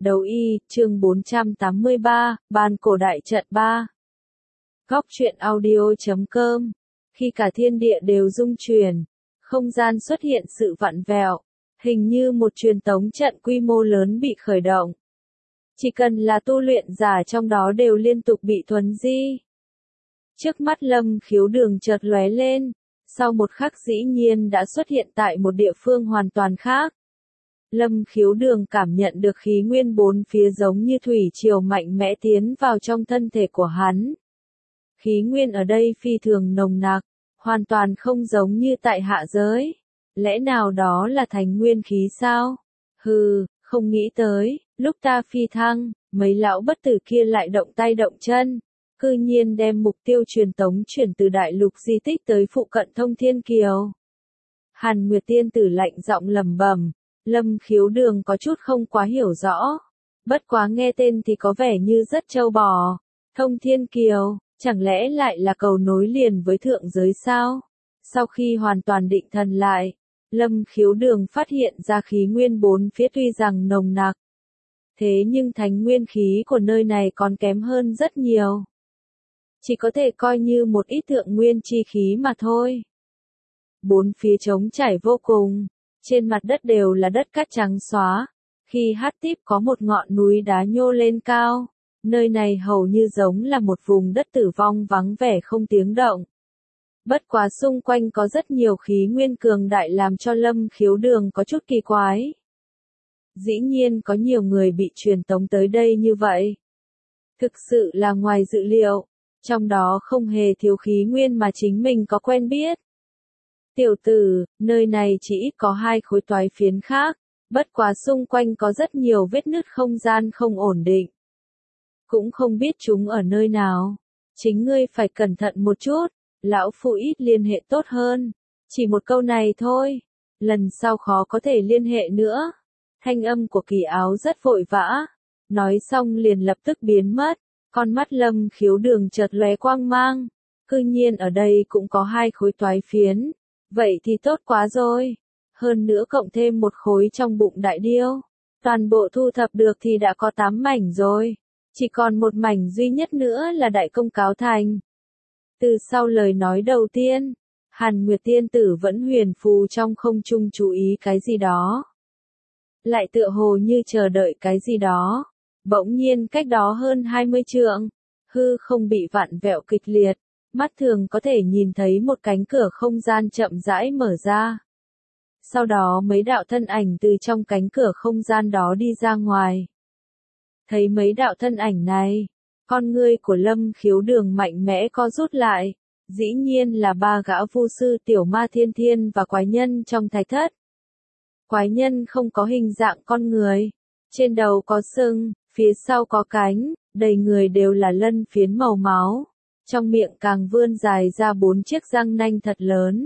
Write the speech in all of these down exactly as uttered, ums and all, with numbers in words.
Đấu y, chương bốn trăm tám mươi ba, Ban cổ đại trận ba. Góc truyện audio chấm com. Khi cả thiên địa đều rung chuyển, không gian xuất hiện sự vặn vẹo, hình như một truyền tống trận quy mô lớn bị khởi động. Chỉ cần là tu luyện giả trong đó đều liên tục bị thuấn di. Trước mắt Lâm Khiếu Đường chợt lóe lên, sau một khắc dĩ nhiên đã xuất hiện tại một địa phương hoàn toàn khác. Lâm Khiếu Đường cảm nhận được khí nguyên bốn phía giống như thủy triều mạnh mẽ tiến vào trong thân thể của hắn. Khí nguyên ở đây phi thường nồng nặc, hoàn toàn không giống như tại hạ giới. Lẽ nào đó là thành nguyên khí sao? Hừ, không nghĩ tới, lúc ta phi thăng, mấy lão bất tử kia lại động tay động chân, cư nhiên đem mục tiêu truyền tống chuyển từ đại lục di tích tới phụ cận Thông Thiên Kiều. Hàn Nguyệt Tiên Tử lạnh giọng lẩm bẩm. Lâm Khiếu Đường có chút không quá hiểu rõ. Bất quá nghe tên thì có vẻ như rất trâu bò. Thông Thiên Kiều, chẳng lẽ lại là cầu nối liền với thượng giới sao? Sau khi hoàn toàn định thần lại, Lâm Khiếu Đường phát hiện ra khí nguyên bốn phía tuy rằng nồng nặc. Thế nhưng thánh nguyên khí của nơi này còn kém hơn rất nhiều. Chỉ có thể coi như một ít thượng nguyên chi khí mà thôi. Bốn phía trống trải vô cùng. Trên mặt đất đều là đất cát trắng xóa. Khi hát tiếp có một ngọn núi đá nhô lên cao. Nơi này hầu như giống là một vùng đất tử vong vắng vẻ không tiếng động. Bất quá xung quanh có rất nhiều khí nguyên cường đại làm cho Lâm Khiếu Đường có chút kỳ quái. Dĩ nhiên có nhiều người bị truyền tống tới đây như vậy. Thực sự là ngoài dự liệu. Trong đó không hề thiếu khí nguyên mà chính mình có quen biết. Tiểu tử, nơi này chỉ ít có hai khối toái phiến khác, bất quá xung quanh có rất nhiều vết nứt không gian không ổn định. Cũng không biết chúng ở nơi nào. Chính ngươi phải cẩn thận một chút, lão phu ít liên hệ tốt hơn. Chỉ một câu này thôi, lần sau khó có thể liên hệ nữa. Thanh âm của Kỳ Áo rất vội vã, nói xong liền lập tức biến mất, con mắt Lâm Khiếu Đường chợt lóe quang mang. Cư nhiên ở đây cũng có hai khối toái phiến. Vậy thì tốt quá rồi. Hơn nữa cộng thêm một khối trong bụng đại điêu. Toàn bộ thu thập được thì đã có tám mảnh rồi. Chỉ còn một mảnh duy nhất nữa là đại công cáo thành. Từ sau lời nói đầu tiên, Hàn Nguyệt Tiên Tử vẫn huyền phù trong không trung chú ý cái gì đó. Lại tựa hồ như chờ đợi cái gì đó. Bỗng nhiên cách đó hơn hai mươi trượng, hư không bị vặn vẹo kịch liệt. Mắt thường có thể nhìn thấy một cánh cửa không gian chậm rãi mở ra. Sau đó mấy đạo thân ảnh từ trong cánh cửa không gian đó đi ra ngoài. Thấy mấy đạo thân ảnh này, con ngươi của Lâm Khiếu Đường mạnh mẽ co rút lại. Dĩ nhiên là ba gã vu sư Tiểu Ma Thiên Thiên và quái nhân trong thạch thất. Quái nhân không có hình dạng con người. Trên đầu có sừng, phía sau có cánh, đầy người đều là lân phiến màu máu. Trong miệng càng vươn dài ra bốn chiếc răng nanh thật lớn.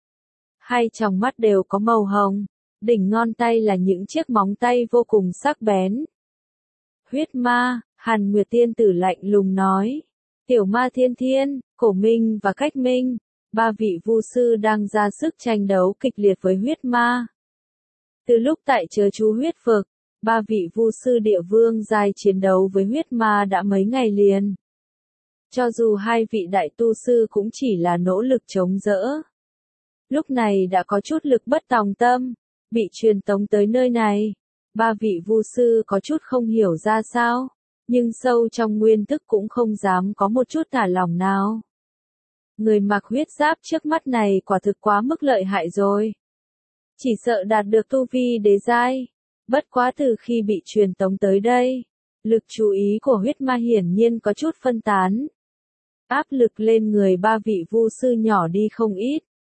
Hai tròng mắt đều có màu hồng, đỉnh ngón tay là những chiếc móng tay vô cùng sắc bén. Huyết ma, Hàn Nguyệt Tiên Tử lạnh lùng nói. Tiểu Ma Thiên Thiên, Cổ Minh và Cách Minh, ba vị vu sư đang ra sức tranh đấu kịch liệt với huyết ma. Từ lúc tại chớ chú huyết vực, ba vị vu sư địa vương giai chiến đấu với huyết ma đã mấy ngày liền. Cho dù hai vị đại tu sư cũng chỉ là nỗ lực chống đỡ. Lúc này đã có chút lực bất tòng tâm, bị truyền tống tới nơi này. Ba vị vu sư có chút không hiểu ra sao, nhưng sâu trong nguyên thức cũng không dám có một chút thả lỏng nào. Người mặc huyết giáp trước mắt này quả thực quá mức lợi hại rồi. Chỉ sợ đạt được tu vi đế giai. Bất quá từ khi bị truyền tống tới đây, lực chú ý của huyết ma hiển nhiên có chút phân tán. Áp lực lên người ba vị vu sư nhỏ đi không ít.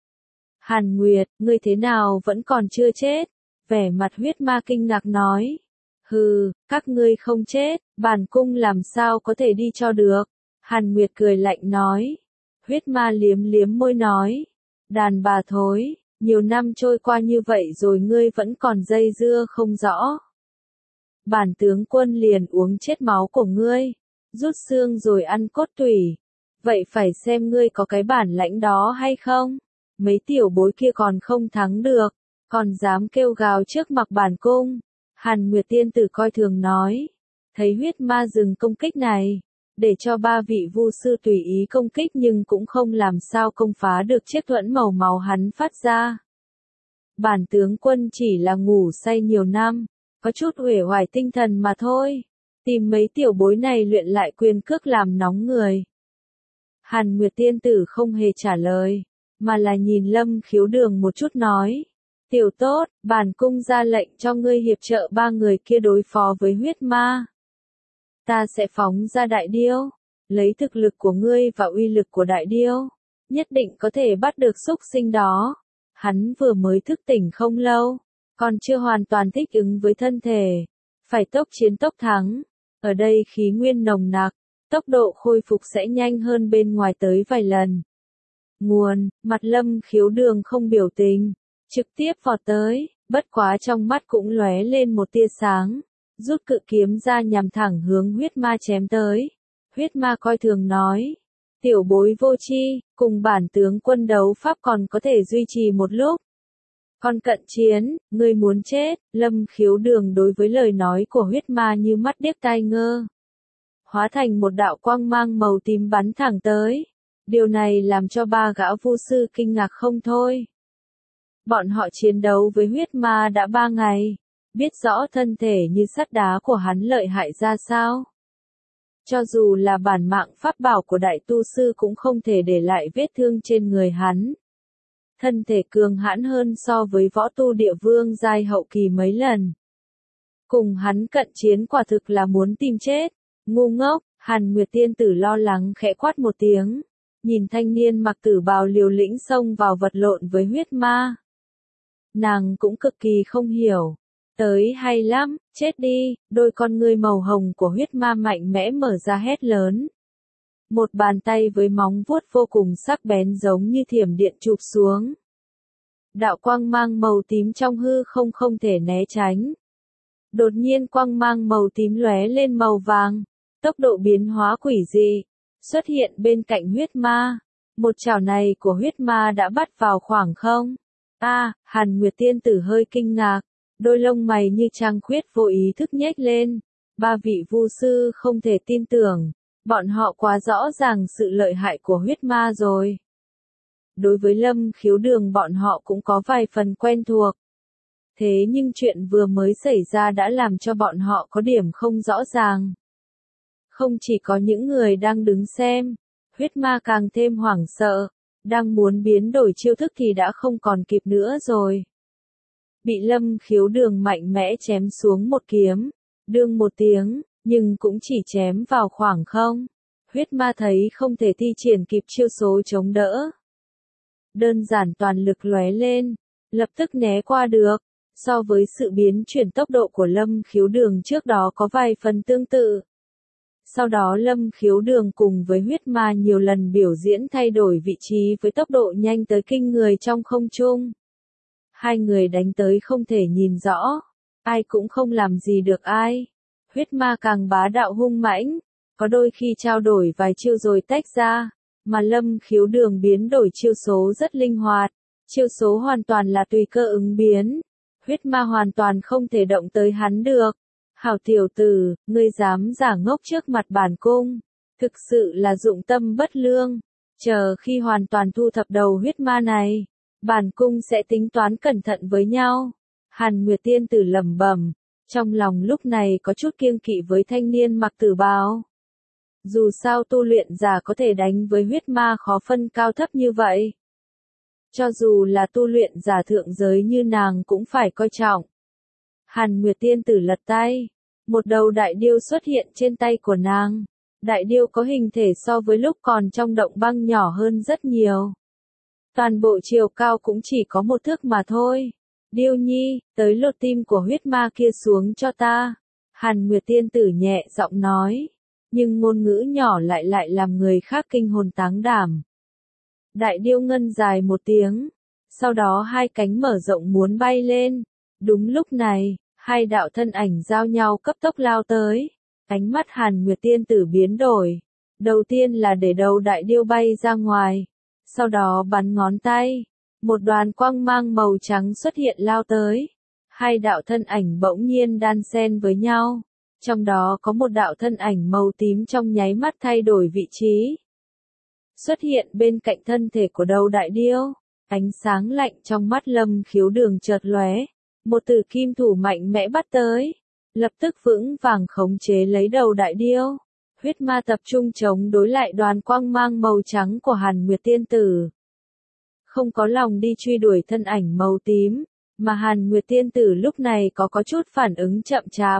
Hàn Nguyệt, ngươi thế nào vẫn còn chưa chết? Vẻ mặt huyết ma kinh ngạc nói. Hừ, các ngươi không chết, bản cung làm sao có thể đi cho được? Hàn Nguyệt cười lạnh nói. Huyết ma liếm liếm môi nói. Đàn bà thối, nhiều năm trôi qua như vậy rồi ngươi vẫn còn dây dưa không rõ. Bản tướng quân liền uống chết máu của ngươi, rút xương rồi ăn cốt tủy. Vậy phải xem ngươi có cái bản lãnh đó hay không? Mấy tiểu bối kia còn không thắng được, còn dám kêu gào trước mặt bản cung. Hàn Nguyệt tiên tử coi thường nói. Thấy huyết ma dừng công kích này, để cho ba vị vu sư tùy ý công kích nhưng cũng không làm sao công phá được chiếc thuẫn màu máu hắn phát ra. Bản tướng quân chỉ là ngủ say nhiều năm, có chút uể oải tinh thần mà thôi. Tìm mấy tiểu bối này luyện lại quyền cước làm nóng người. Hàn Nguyệt tiên tử không hề trả lời, mà là nhìn Lâm Khiếu Đường một chút nói. Tiểu tốt, bản cung ra lệnh cho ngươi hiệp trợ ba người kia đối phó với huyết ma. Ta sẽ phóng ra đại điêu, lấy thực lực của ngươi và uy lực của đại điêu, nhất định có thể bắt được xúc sinh đó. Hắn vừa mới thức tỉnh không lâu, còn chưa hoàn toàn thích ứng với thân thể, phải tốc chiến tốc thắng. Ở đây khí nguyên nồng nặc, tốc độ khôi phục sẽ nhanh hơn bên ngoài tới vài lần. Nguồn, mặt Lâm Khiếu Đường không biểu tình, trực tiếp vọt tới, bất quá trong mắt cũng lóe lên một tia sáng, rút cự kiếm ra nhằm thẳng hướng huyết ma chém tới. Huyết ma coi thường nói, tiểu bối vô tri, cùng bản tướng quân đấu pháp còn có thể duy trì một lúc. Còn cận chiến, ngươi muốn chết. Lâm Khiếu Đường đối với lời nói của huyết ma như mắt điếc tai ngơ. Hóa thành một đạo quang mang màu tím bắn thẳng tới. Điều này làm cho ba gã vu sư kinh ngạc không thôi. Bọn họ chiến đấu với huyết ma đã ba ngày, biết rõ thân thể như sắt đá của hắn lợi hại ra sao. Cho dù là bản mạng pháp bảo của đại tu sư cũng không thể để lại vết thương trên người hắn. Thân thể cường hãn hơn so với võ tu địa vương giai hậu kỳ mấy lần. Cùng hắn cận chiến quả thực là muốn tìm chết. Ngu ngốc, Hàn Nguyệt tiên tử lo lắng khẽ quát một tiếng. Nhìn thanh niên mặc tử bào liều lĩnh xông vào vật lộn với huyết ma. Nàng cũng cực kỳ không hiểu. Tới hay lắm, chết đi. Đôi con ngươi màu hồng của huyết ma mạnh mẽ mở ra hét lớn. Một bàn tay với móng vuốt vô cùng sắc bén giống như thiểm điện chụp xuống. Đạo quang mang màu tím trong hư không không thể né tránh. Đột nhiên quang mang màu tím lóe lên màu vàng, tốc độ biến hóa quỷ dị, xuất hiện bên cạnh huyết ma. Một chảo này của huyết ma đã bắt vào khoảng không. A, à, Hàn Nguyệt tiên tử hơi kinh ngạc, đôi lông mày như trăng khuyết vô ý thức nhếch lên. Ba vị vu sư không thể tin tưởng. Bọn họ quá rõ ràng sự lợi hại của huyết ma rồi. Đối với Lâm Khiếu Đường bọn họ cũng có vài phần quen thuộc. Thế nhưng chuyện vừa mới xảy ra đã làm cho bọn họ có điểm không rõ ràng. Không chỉ có những người đang đứng xem, huyết ma càng thêm hoảng sợ, đang muốn biến đổi chiêu thức thì đã không còn kịp nữa rồi. Bị Lâm Khiếu Đường mạnh mẽ chém xuống một kiếm, đương một tiếng. Nhưng cũng chỉ chém vào khoảng không. Huyết ma thấy không thể thi triển kịp chiêu số chống đỡ. Đơn giản toàn lực lóe lên, lập tức né qua được. So với sự biến chuyển tốc độ của Lâm Khiếu Đường trước đó có vài phần tương tự. Sau đó Lâm Khiếu Đường cùng với huyết ma nhiều lần biểu diễn thay đổi vị trí với tốc độ nhanh tới kinh người trong không trung. Hai người đánh tới không thể nhìn rõ, ai cũng không làm gì được ai. Huyết ma càng bá đạo hung mãnh, có đôi khi trao đổi vài chiêu rồi tách ra, mà Lâm Khiếu Đường biến đổi chiêu số rất linh hoạt, chiêu số hoàn toàn là tùy cơ ứng biến. Huyết ma hoàn toàn không thể động tới hắn được. Hảo tiểu tử, ngươi dám giả ngốc trước mặt bản cung, thực sự là dụng tâm bất lương. Chờ khi hoàn toàn thu thập đầu huyết ma này, bản cung sẽ tính toán cẩn thận với nhau. Hàn Nguyệt tiên tử lẩm bẩm. Trong lòng lúc này có chút kiêng kỵ với thanh niên mặc tử bào. Dù sao tu luyện giả có thể đánh với huyết ma khó phân cao thấp như vậy. Cho dù là tu luyện giả thượng giới như nàng cũng phải coi trọng. Hàn Nguyệt tiên tử lật tay. Một đầu đại điêu xuất hiện trên tay của nàng. Đại điêu có hình thể so với lúc còn trong động băng nhỏ hơn rất nhiều. Toàn bộ chiều cao cũng chỉ có một thước mà thôi. Điêu nhi, tới lột tim của huyết ma kia xuống cho ta. Hàn Nguyệt tiên tử nhẹ giọng nói. Nhưng ngôn ngữ nhỏ lại lại làm người khác kinh hồn táng đảm. Đại điêu ngân dài một tiếng. Sau đó hai cánh mở rộng muốn bay lên. Đúng lúc này, hai đạo thân ảnh giao nhau cấp tốc lao tới. Ánh mắt Hàn Nguyệt tiên tử biến đổi. Đầu tiên là để đầu đại điêu bay ra ngoài. Sau đó bắn ngón tay. Một đoàn quang mang màu trắng xuất hiện lao tới. hai đạo thân ảnh bỗng nhiên đan xen với nhau. Trong đó có một đạo thân ảnh màu tím trong nháy mắt thay đổi vị trí. Xuất hiện bên cạnh thân thể của đầu đại điêu. Ánh sáng lạnh trong mắt Lâm Khiếu Đường chợt lóe. Một tử kim thủ mạnh mẽ bắt tới. Lập tức vững vàng khống chế lấy đầu đại điêu. Huyết ma tập trung chống đối lại đoàn quang mang màu trắng của Hàn Nguyệt Tiên Tử. Không có lòng đi truy đuổi thân ảnh màu tím, mà Hàn Nguyệt Tiên Tử lúc này có có chút phản ứng chậm chạp.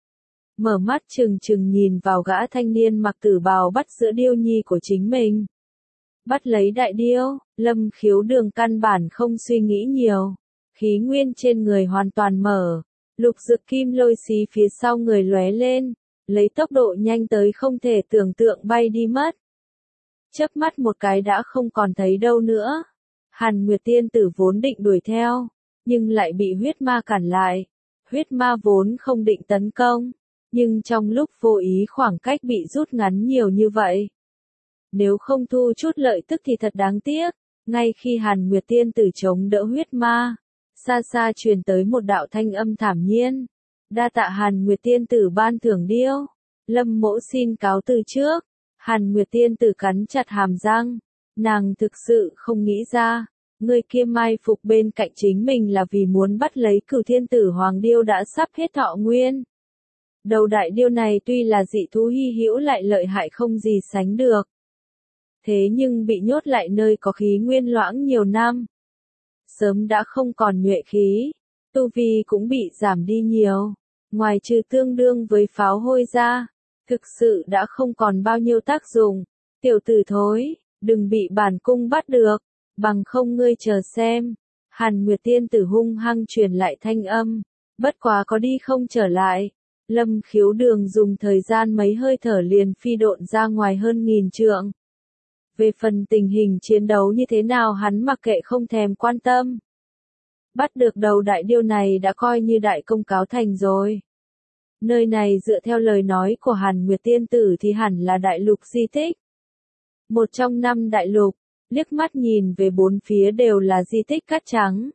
Mở mắt trừng trừng nhìn vào gã thanh niên mặc tử bào bắt giữa điêu nhi của chính mình. Bắt lấy đại điêu, Lâm Khiếu Đường căn bản không suy nghĩ nhiều. Khí nguyên trên người hoàn toàn mở, lục dực kim lôi xí phía sau người lóe lên, lấy tốc độ nhanh tới không thể tưởng tượng bay đi mất. Chớp mắt một cái đã không còn thấy đâu nữa. Hàn Nguyệt Tiên Tử vốn định đuổi theo, nhưng lại bị huyết ma cản lại. Huyết ma vốn không định tấn công, nhưng trong lúc vô ý khoảng cách bị rút ngắn nhiều như vậy. Nếu không thu chút lợi tức thì thật đáng tiếc. Ngay khi Hàn Nguyệt Tiên Tử chống đỡ huyết ma, xa xa truyền tới một đạo thanh âm thản nhiên. Đa tạ Hàn Nguyệt Tiên Tử ban thưởng điêu. Lâm mỗ xin cáo từ trước. Hàn Nguyệt Tiên Tử cắn chặt hàm răng. Nàng thực sự không nghĩ ra, người kia mai phục bên cạnh chính mình là vì muốn bắt lấy Cửu Thiên Tử Hoàng Điêu đã sắp hết thọ nguyên. Đầu đại điêu này tuy là dị thú hy hữu lại lợi hại không gì sánh được. Thế nhưng bị nhốt lại nơi có khí nguyên loãng nhiều năm. Sớm đã không còn nhuệ khí, tu vi cũng bị giảm đi nhiều. Ngoài trừ tương đương với pháo hôi ra, thực sự đã không còn bao nhiêu tác dụng. Tiểu tử thối, đừng bị bản cung bắt được, bằng không ngươi chờ xem. Hàn Nguyệt Tiên Tử hung hăng truyền lại thanh âm, bất quá có đi không trở lại. Lâm Khiếu Đường dùng thời gian mấy hơi thở liền phi độn ra ngoài hơn nghìn trượng. Về phần tình hình chiến đấu như thế nào hắn mặc kệ không thèm quan tâm. Bắt được đầu đại điêu này đã coi như đại công cáo thành rồi. Nơi này dựa theo lời nói của Hàn Nguyệt Tiên Tử thì hẳn là đại lục di tích. Một trong năm đại lục, liếc mắt nhìn về bốn phía đều là di tích cát trắng.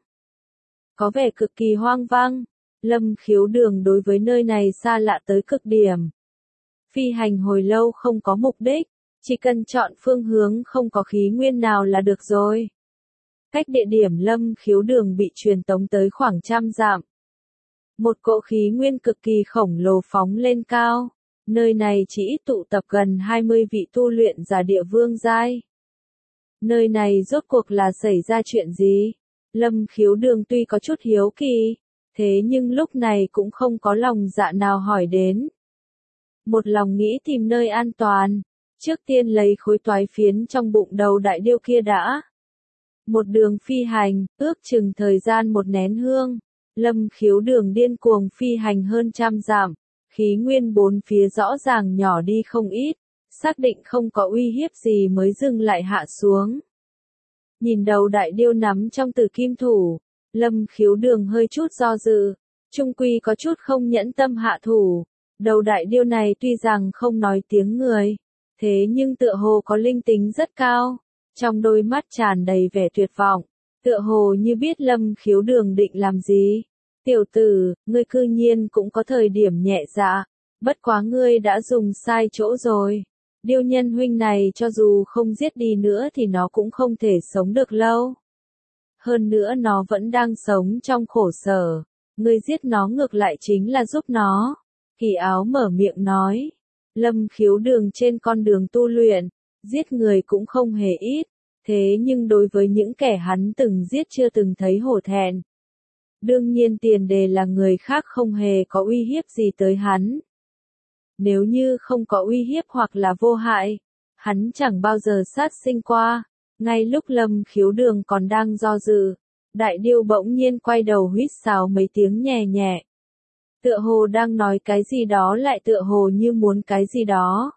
Có vẻ cực kỳ hoang vắng. Lâm Khiếu Đường đối với nơi này xa lạ tới cực điểm. Phi hành hồi lâu không có mục đích, chỉ cần chọn phương hướng không có khí nguyên nào là được rồi. Cách địa điểm Lâm Khiếu Đường bị truyền tống tới khoảng trăm dặm. Một cỗ khí nguyên cực kỳ khổng lồ phóng lên cao. Nơi này chỉ tụ tập gần hai mươi vị tu luyện giả địa vương giai. Nơi này rốt cuộc là xảy ra chuyện gì? Lâm Khiếu Đường tuy có chút hiếu kỳ, thế nhưng lúc này cũng không có lòng dạ nào hỏi đến. Một lòng nghĩ tìm nơi an toàn, trước tiên lấy khối toái phiến trong bụng đầu đại điêu kia đã. Một đường phi hành, ước chừng thời gian một nén hương, Lâm Khiếu Đường điên cuồng phi hành hơn trăm dặm, khí nguyên bốn phía rõ ràng nhỏ đi không ít, xác định không có uy hiếp gì mới dừng lại hạ xuống. Nhìn đầu đại điêu nắm trong tử kim thủ, Lâm Khiếu Đường hơi chút do dự, trung quy có chút không nhẫn tâm hạ thủ. Đầu đại điêu này tuy rằng không nói tiếng người, thế nhưng tựa hồ có linh tính rất cao, trong đôi mắt tràn đầy vẻ tuyệt vọng, tựa hồ như biết Lâm Khiếu Đường định làm gì. Tiểu tử, ngươi cư nhiên cũng có thời điểm nhẹ dạ, bất quá ngươi đã dùng sai chỗ rồi. Điêu nhân huynh này cho dù không giết đi nữa thì nó cũng không thể sống được lâu. Hơn nữa nó vẫn đang sống trong khổ sở, ngươi giết nó ngược lại chính là giúp nó. Kỳ Áo mở miệng nói, Lâm Khiếu Đường trên con đường tu luyện, giết người cũng không hề ít, thế nhưng đối với những kẻ hắn từng giết chưa từng thấy hổ thẹn. Đương nhiên tiền đề là người khác không hề có uy hiếp gì tới hắn. Nếu như không có uy hiếp hoặc là vô hại, hắn chẳng bao giờ sát sinh qua. Ngay lúc Lâm Khiếu Đường còn đang do dự, đại điêu bỗng nhiên quay đầu huýt sáo mấy tiếng nhẹ nhẹ. Tựa hồ đang nói cái gì đó lại tựa hồ như muốn cái gì đó.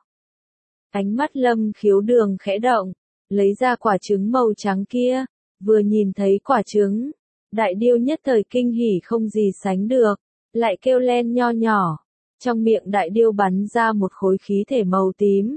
Ánh mắt Lâm Khiếu Đường khẽ động, lấy ra quả trứng màu trắng kia, vừa nhìn thấy quả trứng, đại điêu nhất thời kinh hỉ không gì sánh được, lại kêu len nho nhỏ. Trong miệng đại điêu bắn ra một khối khí thể màu tím.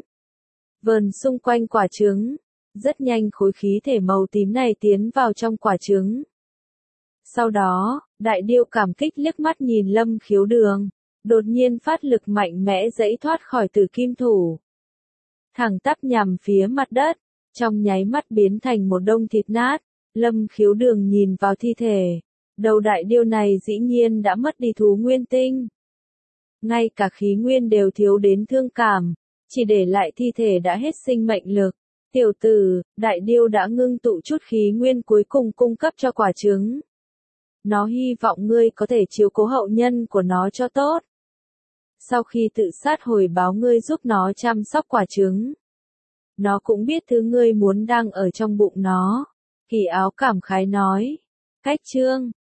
Vờn xung quanh quả trứng, rất nhanh khối khí thể màu tím này tiến vào trong quả trứng. Sau đó, Đại điêu cảm kích liếc mắt nhìn Lâm Khiếu Đường, đột nhiên phát lực mạnh mẽ giãy thoát khỏi tử kim thủ. Thẳng tắp nhằm phía mặt đất, trong nháy mắt biến thành một đông thịt nát. Lâm Khiếu Đường nhìn vào thi thể, đầu đại điêu này dĩ nhiên đã mất đi thú nguyên tinh. Ngay cả khí nguyên đều thiếu đến thương cảm, chỉ để lại thi thể đã hết sinh mệnh lực. Tiểu tử, đại điêu đã ngưng tụ chút khí nguyên cuối cùng cung cấp cho quả trứng. Nó hy vọng ngươi có thể chiếu cố hậu nhân của nó cho tốt. Sau khi tự sát hồi báo ngươi giúp nó chăm sóc quả trứng. Nó cũng biết thứ ngươi muốn đang ở trong bụng nó. Kỳ Áo cảm khái nói. Cách chương